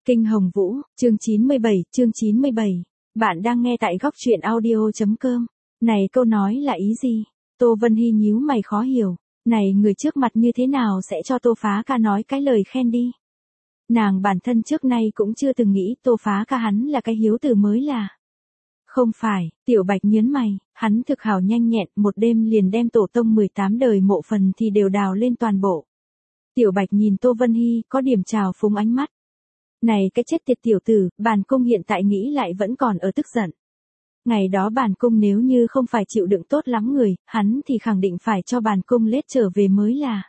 Kinh Hồng Vũ, chương 97. Bạn đang nghe tại góc truyện audio.com. Này câu nói là ý gì? Tô Vân Hy nhíu mày khó hiểu. Này người trước mặt như thế nào sẽ cho Tô Phá Ca nói cái lời khen đi? Nàng bản thân trước nay cũng chưa từng nghĩ Tô Phá Ca hắn là cái hiếu tử mới là. Không phải, Tiểu Bạch nhớn mày, hắn thực hào nhanh nhẹn, một đêm liền đem tổ tông 18 đời mộ phần thì đều đào lên toàn bộ. Tiểu Bạch nhìn Tô Vân Hy có điểm trào phúng ánh mắt. Này cái chết tiệt tiểu tử, bản cung hiện tại nghĩ lại vẫn còn ở tức giận. Ngày đó bản cung nếu như không phải chịu đựng tốt lắm người, hắn thì khẳng định phải cho bản cung lết trở về mới là.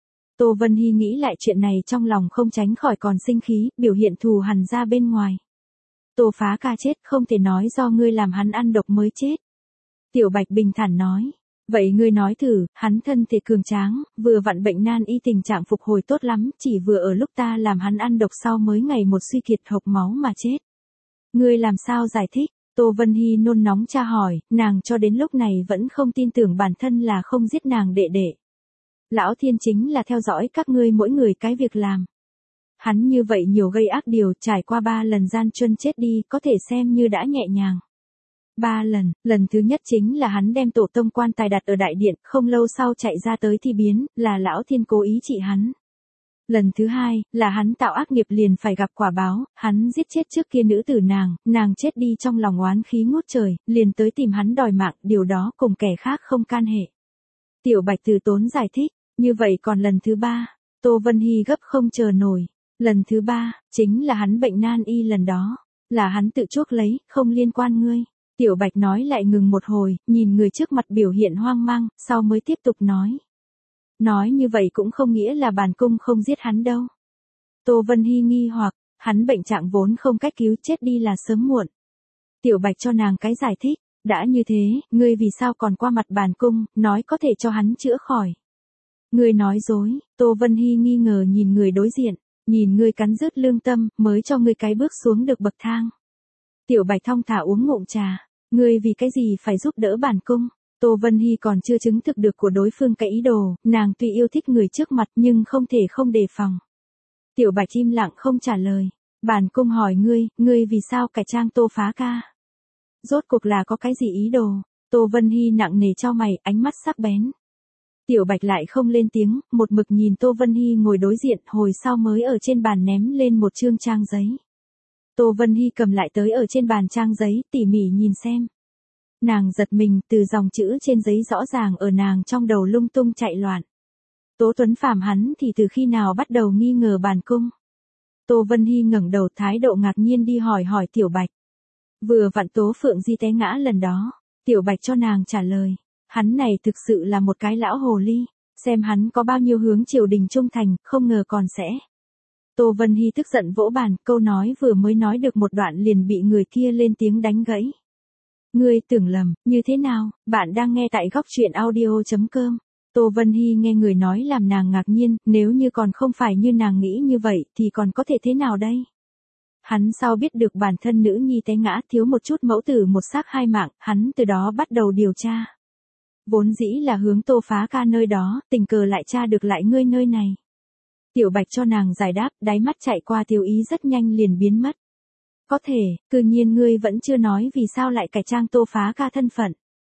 Tô Vân Hy nghĩ lại chuyện này trong lòng không tránh khỏi còn sinh khí, biểu hiện thù hằn ra bên ngoài. Tô Phá Ca chết không thể nói do ngươi làm hắn ăn độc mới chết. Tiểu Bạch bình thản nói. Vậy ngươi nói thử, hắn thân thể cường tráng, vừa vặn bệnh nan y tình trạng phục hồi tốt lắm, chỉ vừa ở lúc ta làm hắn ăn độc sau mới ngày một suy kiệt hộc máu mà chết. Ngươi làm sao giải thích? Tô Vân Hy nôn nóng tra hỏi, nàng cho đến lúc này vẫn không tin tưởng bản thân là không giết nàng đệ đệ. Lão Thiên chính là theo dõi các ngươi mỗi người cái việc làm. Hắn như vậy nhiều gây ác điều, trải qua 3 lần gian truân chết đi, có thể xem như đã nhẹ nhàng. 3 lần, lần thứ nhất chính là hắn đem tổ tông quan tài đặt ở đại điện, không lâu sau chạy ra tới thì biến, là Lão Thiên cố ý trị hắn. Lần thứ hai, là hắn tạo ác nghiệp liền phải gặp quả báo, hắn giết chết trước kia nữ tử nàng chết đi trong lòng oán khí ngút trời, liền tới tìm hắn đòi mạng, điều đó cùng kẻ khác không can hệ. Tiểu Bạch từ tốn giải thích, như vậy còn lần thứ 3, Tô Vân Hy gấp không chờ nổi. Lần thứ 3, chính là hắn bệnh nan y lần đó, là hắn tự chuốc lấy, không liên quan ngươi. Tiểu Bạch nói lại ngừng một hồi, nhìn người trước mặt biểu hiện hoang mang, sau mới tiếp tục nói. Nói như vậy cũng không nghĩa là bản cung không giết hắn đâu. Tô Vân Hy nghi hoặc, hắn bệnh trạng vốn không cách cứu, chết đi là sớm muộn. Tiểu Bạch cho nàng cái giải thích, đã như thế, ngươi vì sao còn qua mặt bản cung, nói có thể cho hắn chữa khỏi. Ngươi nói dối, Tô Vân Hy nghi ngờ nhìn người đối diện, nhìn ngươi cắn rứt lương tâm, mới cho ngươi cái bước xuống được bậc thang. Tiểu Bạch thong thả uống ngụm trà, ngươi vì cái gì phải giúp đỡ bản cung? Tô Vân Hy còn chưa chứng thực được của đối phương cái ý đồ, nàng tuy yêu thích người trước mặt nhưng không thể không đề phòng. Tiểu Bạch im lặng không trả lời, bản cung hỏi ngươi vì sao cải trang Tô Phá Ca? Rốt cuộc là có cái gì ý đồ? Tô Vân Hy nặng nề chau mày, ánh mắt sắc bén. Tiểu Bạch lại không lên tiếng, một mực nhìn Tô Vân Hy ngồi đối diện, hồi sau mới ở trên bàn ném lên một chương trang giấy. Tô Vân Hy cầm lại tới ở trên bàn trang giấy, tỉ mỉ nhìn xem. Nàng giật mình, từ dòng chữ trên giấy rõ ràng ở nàng trong đầu lung tung chạy loạn. Tố Tuấn Phàm hắn thì từ khi nào bắt đầu nghi ngờ bản cung? Tô Vân Hy ngẩng đầu thái độ ngạc nhiên đi hỏi Tiểu Bạch. Vừa vặn Tố Phượng Di té ngã lần đó, Tiểu Bạch cho nàng trả lời. Hắn này thực sự là một cái lão hồ ly, xem hắn có bao nhiêu hướng triều đình trung thành, không ngờ còn sẽ. Tô Vân Hy tức giận vỗ bàn, câu nói vừa mới nói được một đoạn liền bị người kia lên tiếng đánh gãy. Ngươi tưởng lầm, như thế nào, bạn đang nghe tại góc truyện audio.com. Tô Vân Hy nghe người nói làm nàng ngạc nhiên, nếu như còn không phải như nàng nghĩ như vậy thì còn có thể thế nào đây? Hắn sau biết được bản thân nữ nhi té ngã thiếu một chút mẫu tử một xác hai mạng, hắn từ đó bắt đầu điều tra. Vốn dĩ là hướng Tô Phá Ca nơi đó, tình cờ lại tra được lại ngươi nơi này. Tiểu Bạch cho nàng giải đáp, đáy mắt chạy qua tiêu ý rất nhanh liền biến mất. Có thể, cư nhiên ngươi vẫn chưa nói vì sao lại cải trang Tô Phá Ca thân phận.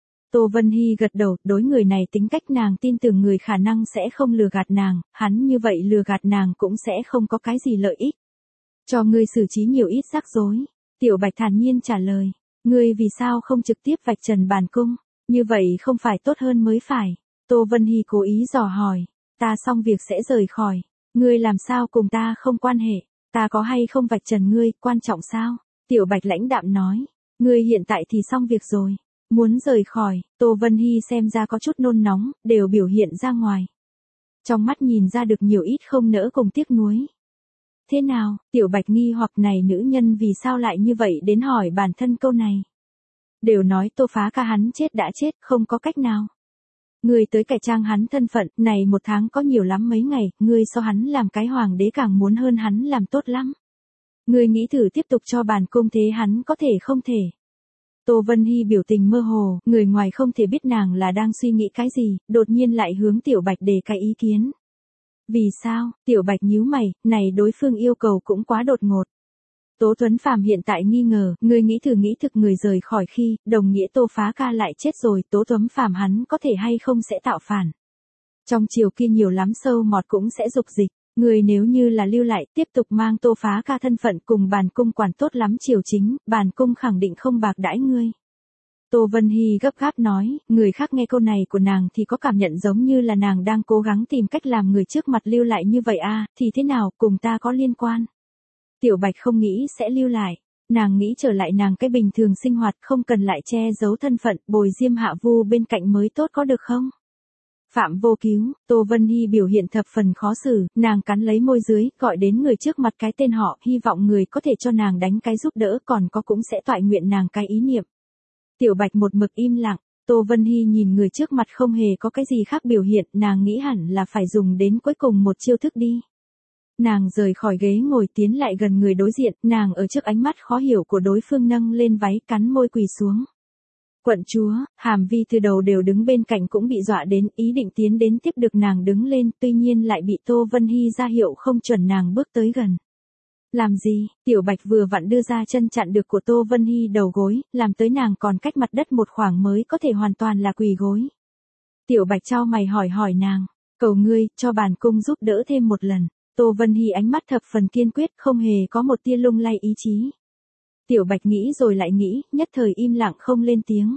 Tô Vân Hy gật đầu, đối người này tính cách nàng tin tưởng người khả năng sẽ không lừa gạt nàng, hắn như vậy lừa gạt nàng cũng sẽ không có cái gì lợi ích. Cho ngươi xử trí nhiều ít rắc rối. Tiểu Bạch thản nhiên trả lời, ngươi vì sao không trực tiếp vạch trần bản cung? Như vậy không phải tốt hơn mới phải. Tô Vân Hy cố ý dò hỏi, ta xong việc sẽ rời khỏi. Ngươi làm sao cùng ta không quan hệ, ta có hay không vạch trần ngươi, quan trọng sao? Tiểu Bạch lãnh đạm nói, ngươi hiện tại thì xong việc rồi. Muốn rời khỏi, Tô Vân Hy xem ra có chút nôn nóng, đều biểu hiện ra ngoài. Trong mắt nhìn ra được nhiều ít không nỡ cùng tiếc nuối. Thế nào, Tiểu Bạch nghi hoặc này nữ nhân vì sao lại như vậy đến hỏi bản thân câu này. Đều nói Tô Phá Ca hắn chết đã chết, không có cách nào. Ngươi tới cải trang hắn thân phận, này một tháng có nhiều lắm mấy ngày, ngươi so hắn làm cái hoàng đế càng muốn hơn hắn làm tốt lắm. Ngươi nghĩ thử tiếp tục cho bản cung thế hắn có thể không thể. Tô Vân Hy biểu tình mơ hồ, người ngoài không thể biết nàng là đang suy nghĩ cái gì, đột nhiên lại hướng Tiểu Bạch đề cái ý kiến. Vì sao? Tiểu Bạch nhíu mày, này đối phương yêu cầu cũng quá đột ngột. Tố Tuấn Phàm hiện tại nghi ngờ, người nghĩ thực người rời khỏi khi, đồng nghĩa Tô Phá Ca lại chết rồi, Tố Tuấn Phàm hắn có thể hay không sẽ tạo phản. Trong chiều kia nhiều lắm sâu mọt cũng sẽ dục dịch, người nếu như là lưu lại, tiếp tục mang Tô Phá Ca thân phận cùng bản cung quản tốt lắm triều chính, bản cung khẳng định không bạc đãi ngươi. Tô Vân Hy gấp gáp nói, người khác nghe câu này của nàng thì có cảm nhận giống như là nàng đang cố gắng tìm cách làm người trước mặt lưu lại như vậy thì thế nào, cùng ta có liên quan. Tiểu Bạch không nghĩ sẽ lưu lại, nàng nghĩ trở lại nàng cái bình thường sinh hoạt không cần lại che giấu thân phận, bồi Diêm Hạ Vu bên cạnh mới tốt có được không? Phạm Vô Cứu, Tô Vân Hy biểu hiện thập phần khó xử, nàng cắn lấy môi dưới, gọi đến người trước mặt cái tên họ, hy vọng người có thể cho nàng đánh cái giúp đỡ còn có cũng sẽ toại nguyện nàng cái ý niệm. Tiểu Bạch một mực im lặng, Tô Vân Hy nhìn người trước mặt không hề có cái gì khác biểu hiện, nàng nghĩ hẳn là phải dùng đến cuối cùng một chiêu thức đi. Nàng rời khỏi ghế ngồi tiến lại gần người đối diện, nàng ở trước ánh mắt khó hiểu của đối phương nâng lên váy cắn môi quỳ xuống. Quận chúa, Hàm Vi từ đầu đều đứng bên cạnh cũng bị dọa đến, ý định tiến đến tiếp được nàng đứng lên, tuy nhiên lại bị Tô Vân Hy ra hiệu không chuẩn nàng bước tới gần. Làm gì, Tiểu Bạch vừa vặn đưa ra chân chặn được của Tô Vân Hy đầu gối, làm tới nàng còn cách mặt đất một khoảng mới có thể hoàn toàn là quỳ gối. Tiểu Bạch chau mày hỏi nàng, cầu ngươi, cho bản cung giúp đỡ thêm một lần. Tô Vân Hy ánh mắt thập phần kiên quyết, không hề có một tia lung lay ý chí. Tiểu Bạch nghĩ rồi lại nghĩ, nhất thời im lặng không lên tiếng.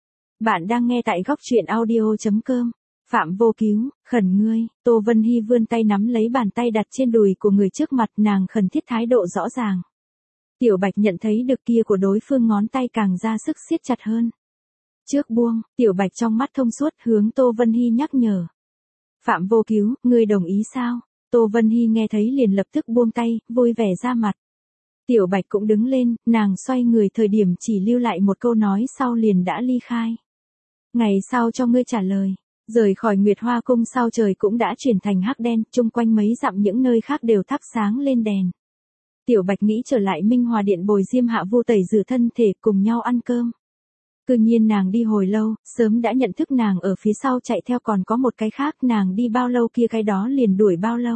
Bạn đang nghe tại góc truyện audio.com. Phạm Vô Cứu, khẩn ngươi, Tô Vân Hy vươn tay nắm lấy bàn tay đặt trên đùi của người trước mặt, nàng khẩn thiết thái độ rõ ràng. Tiểu Bạch nhận thấy được kia của đối phương ngón tay càng ra sức siết chặt hơn. Trước buông, Tiểu Bạch trong mắt thông suốt hướng Tô Vân Hy nhắc nhở. Phạm Vô Cứu, ngươi đồng ý sao? Tô Vân Hy nghe thấy liền lập tức buông tay, vui vẻ ra mặt. Tiểu Bạch cũng đứng lên, nàng xoay người thời điểm chỉ lưu lại một câu nói sau liền đã ly khai. Ngày sau cho ngươi trả lời. Rời khỏi Nguyệt Hoa Cung sau trời cũng đã chuyển thành hắc đen, chung quanh mấy dặm những nơi khác đều thắp sáng lên đèn. Tiểu Bạch nghĩ trở lại Minh Hòa Điện bồi Diêm Hạ Vu tẩy rửa thân thể cùng nhau ăn cơm. Cứ nhiên nàng đi hồi lâu, sớm đã nhận thức nàng ở phía sau chạy theo còn có một cái khác, nàng đi bao lâu kia cái đó liền đuổi bao lâu.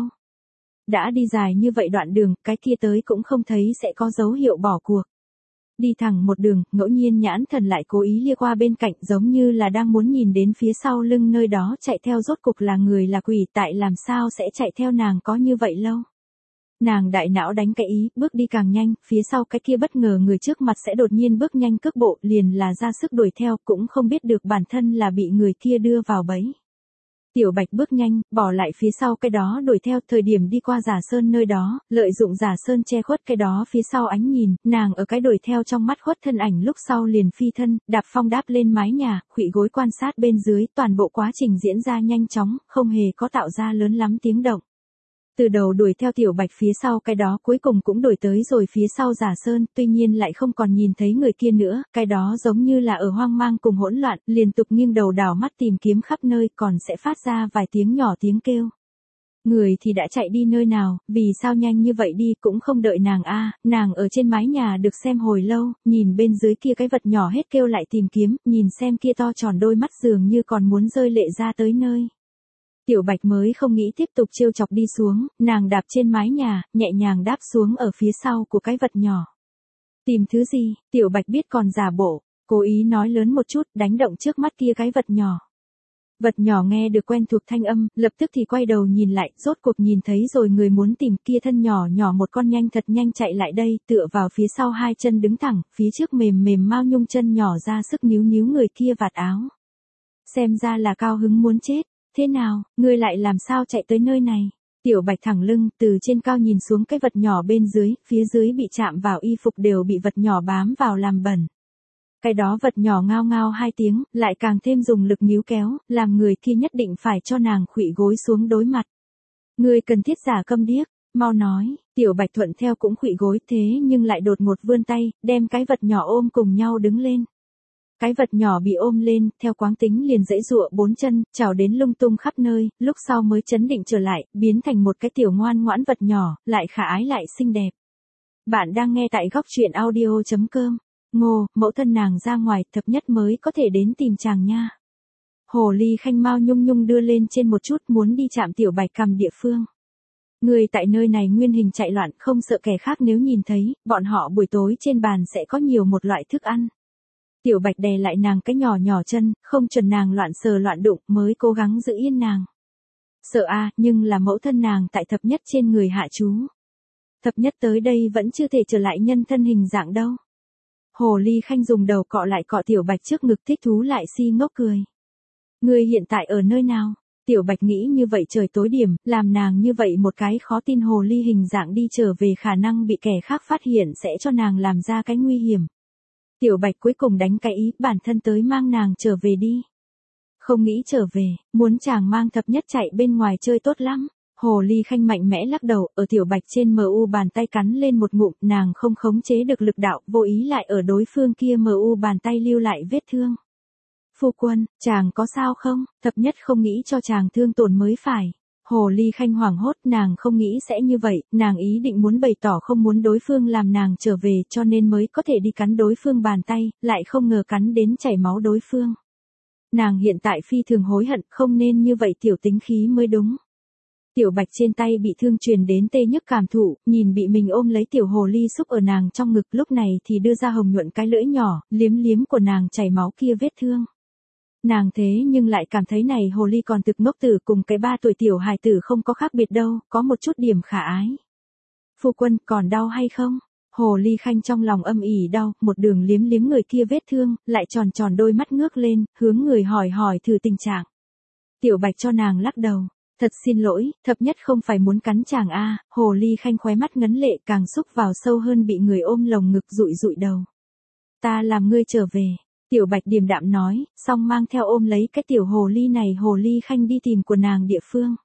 Đã đi dài như vậy đoạn đường, cái kia tới cũng không thấy sẽ có dấu hiệu bỏ cuộc. Đi thẳng một đường, ngẫu nhiên nhãn thần lại cố ý lia qua bên cạnh giống như là đang muốn nhìn đến phía sau lưng nơi đó chạy theo rốt cục là người là quỷ, tại làm sao sẽ chạy theo nàng có như vậy lâu. Nàng đại não đánh cái ý, bước đi càng nhanh, phía sau cái kia bất ngờ người trước mặt sẽ đột nhiên bước nhanh cước bộ, liền là ra sức đuổi theo, cũng không biết được bản thân là bị người kia đưa vào bẫy. Tiểu Bạch bước nhanh, bỏ lại phía sau cái đó đuổi theo, thời điểm đi qua Giả Sơn nơi đó, lợi dụng Giả Sơn che khuất cái đó phía sau ánh nhìn, nàng ở cái đuổi theo trong mắt khuất thân ảnh lúc sau liền phi thân, đạp phong đáp lên mái nhà, khuỵu gối quan sát bên dưới, toàn bộ quá trình diễn ra nhanh chóng, không hề có tạo ra lớn lắm tiếng động. Từ đầu đuổi theo Tiểu Bạch phía sau cái đó cuối cùng cũng đuổi tới rồi phía sau Giả Sơn, tuy nhiên lại không còn nhìn thấy người kia nữa, cái đó giống như là ở hoang mang cùng hỗn loạn, liên tục nghiêng đầu đảo mắt tìm kiếm khắp nơi còn sẽ phát ra vài tiếng nhỏ tiếng kêu. Người thì đã chạy đi nơi nào, vì sao nhanh như vậy đi cũng không đợi nàng nàng ở trên mái nhà được xem hồi lâu, nhìn bên dưới kia cái vật nhỏ hết kêu lại tìm kiếm, nhìn xem kia to tròn đôi mắt dường như còn muốn rơi lệ ra tới nơi. Tiểu Bạch mới không nghĩ tiếp tục trêu chọc đi xuống, nàng đạp trên mái nhà, nhẹ nhàng đáp xuống ở phía sau của cái vật nhỏ. Tìm thứ gì, Tiểu Bạch biết còn giả bộ, cố ý nói lớn một chút, đánh động trước mắt kia cái vật nhỏ. Vật nhỏ nghe được quen thuộc thanh âm, lập tức thì quay đầu nhìn lại, rốt cuộc nhìn thấy rồi người muốn tìm kia thân nhỏ nhỏ một con nhanh thật nhanh chạy lại đây, tựa vào phía sau hai chân đứng thẳng, phía trước mềm mềm mao nhung chân nhỏ ra sức níu níu người kia vạt áo. Xem ra là cao hứng muốn chết. Thế nào, ngươi lại làm sao chạy tới nơi này? Tiểu Bạch thẳng lưng, từ trên cao nhìn xuống cái vật nhỏ bên dưới, phía dưới bị chạm vào y phục đều bị vật nhỏ bám vào làm bẩn. Cái đó vật nhỏ ngao ngao hai tiếng, lại càng thêm dùng lực níu kéo, làm người kia nhất định phải cho nàng khuỵu gối xuống đối mặt. Ngươi cần thiết giả câm điếc, mau nói, Tiểu Bạch thuận theo cũng khuỵu gối thế nhưng lại đột ngột vươn tay, đem cái vật nhỏ ôm cùng nhau đứng lên. Cái vật nhỏ bị ôm lên, theo quáng tính liền giãy giụa bốn chân, trào đến lung tung khắp nơi, lúc sau mới chấn định trở lại, biến thành một cái tiểu ngoan ngoãn vật nhỏ, lại khả ái lại xinh đẹp. Bạn đang nghe tại góc truyện audio.com. Ngô, mẫu thân nàng ra ngoài, thập nhất mới có thể đến tìm chàng nha. Hồ ly khanh mao nhung nhung đưa lên trên một chút muốn đi chạm Tiểu Bạch cầm địa phương. Người tại nơi này nguyên hình chạy loạn không sợ kẻ khác nếu nhìn thấy, bọn họ buổi tối trên bàn sẽ có nhiều một loại thức ăn. Tiểu Bạch đè lại nàng cái nhỏ nhỏ chân, không chuẩn nàng loạn sờ loạn đụng mới cố gắng giữ yên nàng. Sợ nhưng là mẫu thân nàng tại thập nhất trên người hạ chú. Thập nhất tới đây vẫn chưa thể trở lại nhân thân hình dạng đâu. Hồ Ly Khanh dùng đầu cọ lại cọ Tiểu Bạch trước ngực thích thú lại si ngốc cười. Ngươi hiện tại ở nơi nào? Tiểu Bạch nghĩ như vậy trời tối điểm, làm nàng như vậy một cái khó tin hồ ly hình dạng đi trở về khả năng bị kẻ khác phát hiện sẽ cho nàng làm ra cái nguy hiểm. Tiểu Bạch cuối cùng đánh cái ý bản thân tới mang nàng trở về đi. Không nghĩ trở về, muốn chàng mang thập nhất chạy bên ngoài chơi tốt lắm. Hồ Ly Khanh mạnh mẽ lắc đầu, ở Tiểu Bạch trên MU bàn tay cắn lên một ngụm, nàng không khống chế được lực đạo, vô ý lại ở đối phương kia MU bàn tay lưu lại vết thương. Phu quân, chàng có sao không? Thập nhất không nghĩ cho chàng thương tổn mới phải. Hồ Ly Khanh hoảng hốt, nàng không nghĩ sẽ như vậy, nàng ý định muốn bày tỏ không muốn đối phương làm nàng trở về cho nên mới có thể đi cắn đối phương bàn tay, lại không ngờ cắn đến chảy máu đối phương. Nàng hiện tại phi thường hối hận, không nên như vậy tiểu tính khí mới đúng. Tiểu Bạch trên tay bị thương truyền đến tê nhức cảm thụ, nhìn bị mình ôm lấy tiểu hồ ly xúc ở nàng trong ngực lúc này thì đưa ra hồng nhuận cái lưỡi nhỏ, liếm liếm của nàng chảy máu kia vết thương. Nàng thế nhưng lại cảm thấy này hồ ly còn thực ngốc tử cùng cái 3 tuổi tiểu hài tử không có khác biệt đâu, có một chút điểm khả ái. Phu quân, còn đau hay không? Hồ Ly Khanh trong lòng âm ỉ đau, một đường liếm liếm người kia vết thương, lại tròn tròn đôi mắt ngước lên, hướng người hỏi thử tình trạng. Tiểu Bạch cho nàng lắc đầu. Thật xin lỗi, thập nhất không phải muốn cắn chàng Hồ Ly Khanh khóe mắt ngấn lệ càng xúc vào sâu hơn bị người ôm lồng ngực dụi đầu. Ta làm ngươi trở về. Tiểu Bạch điềm đạm nói, xong mang theo ôm lấy cái tiểu hồ ly này Hồ Ly Khanh đi tìm của nàng địa phương.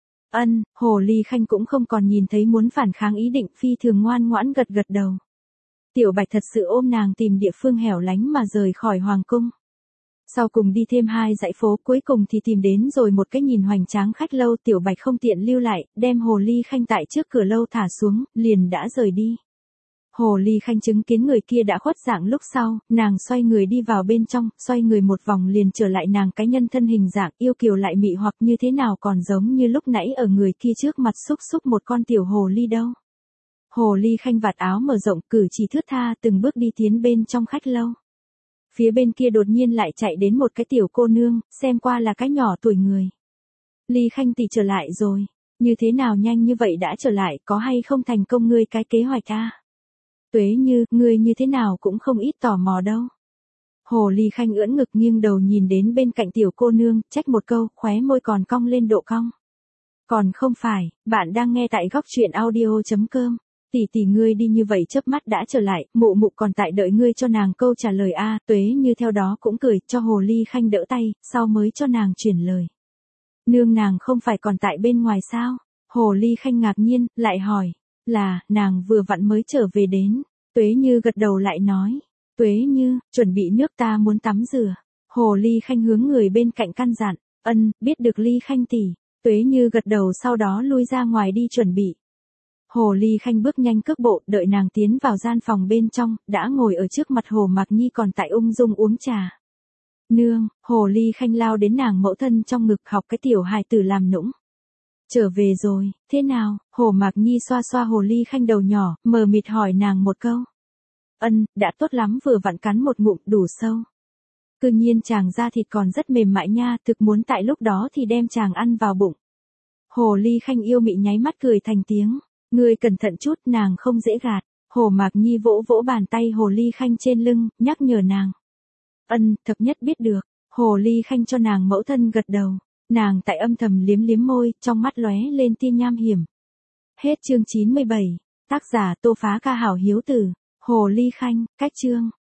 Hồ Ly Khanh cũng không còn nhìn thấy muốn phản kháng ý định phi thường ngoan ngoãn gật đầu. Tiểu Bạch thật sự ôm nàng tìm địa phương hẻo lánh mà rời khỏi hoàng cung. Sau cùng đi thêm 2 dãy phố cuối cùng thì tìm đến rồi một cái nhìn hoành tráng khách lâu. Tiểu Bạch không tiện lưu lại, đem Hồ Ly Khanh tại trước cửa lâu thả xuống, liền đã rời đi. Hồ Ly Khanh chứng kiến người kia đã khuất dạng lúc sau, nàng xoay người đi vào bên trong, xoay người một vòng liền trở lại nàng cái nhân thân hình dạng yêu kiều lại mị hoặc như thế nào còn giống như lúc nãy ở người kia trước mặt xúc một con tiểu hồ ly đâu. Hồ Ly Khanh vạt áo mở rộng cử chỉ thướt tha từng bước đi tiến bên trong khách lâu. Phía bên kia đột nhiên lại chạy đến một cái tiểu cô nương, xem qua là cái nhỏ tuổi người. Ly Khanh tỷ trở lại rồi, như thế nào nhanh như vậy đã trở lại, có hay không thành công ngươi cái kế hoạch Tuế Như, ngươi như thế nào cũng không ít tò mò đâu. Hồ Ly Khanh ưỡn ngực nghiêng đầu nhìn đến bên cạnh tiểu cô nương, trách một câu, khóe môi còn cong lên độ cong. Còn không phải, bạn đang nghe tại góc truyện audio.com. Tỷ ngươi đi như vậy chớp mắt đã trở lại, mụ còn tại đợi ngươi cho nàng câu trả lời Tuế Như theo đó cũng cười, cho Hồ Ly Khanh đỡ tay, sau mới cho nàng chuyển lời. Nương nàng không phải còn tại bên ngoài sao? Hồ Ly Khanh ngạc nhiên, lại hỏi. Là, nàng vừa vặn mới trở về đến. Tuế Như gật đầu lại nói. Tuế Như, chuẩn bị nước ta muốn tắm rửa. Hồ Ly Khanh hướng người bên cạnh căn dặn. Biết được Ly Khanh tỷ. Tuế Như gật đầu sau đó lui ra ngoài đi chuẩn bị. Hồ Ly Khanh bước nhanh cước bộ, đợi nàng tiến vào gian phòng bên trong, đã ngồi ở trước mặt Hồ Mạc Nhi còn tại ung dung uống trà. Nương, Hồ Ly Khanh lao đến nàng mẫu thân trong ngực học cái tiểu hài tử làm nũng. Trở về rồi, thế nào? Hồ Mạc Nhi xoa xoa Hồ Ly Khanh đầu nhỏ, mờ mịt hỏi nàng một câu. Đã tốt lắm, vừa vặn cắn một ngụm đủ sâu. Cư nhiên chàng da thịt còn rất mềm mại nha, thực muốn tại lúc đó thì đem chàng ăn vào bụng. Hồ Ly Khanh yêu mị nháy mắt cười thành tiếng. Ngươi cẩn thận chút, nàng không dễ gạt. Hồ Mạc Nhi vỗ vỗ bàn tay Hồ Ly Khanh trên lưng, nhắc nhở nàng. Thập nhất biết được. Hồ Ly Khanh cho nàng mẫu thân gật đầu. Nàng tại âm thầm liếm liếm môi, trong mắt lóe lên tia nham hiểm. Hết chương 97. Tác giả Tô Phá Ca Hảo Hiếu Tử. Hồ Ly Khanh, cách chương.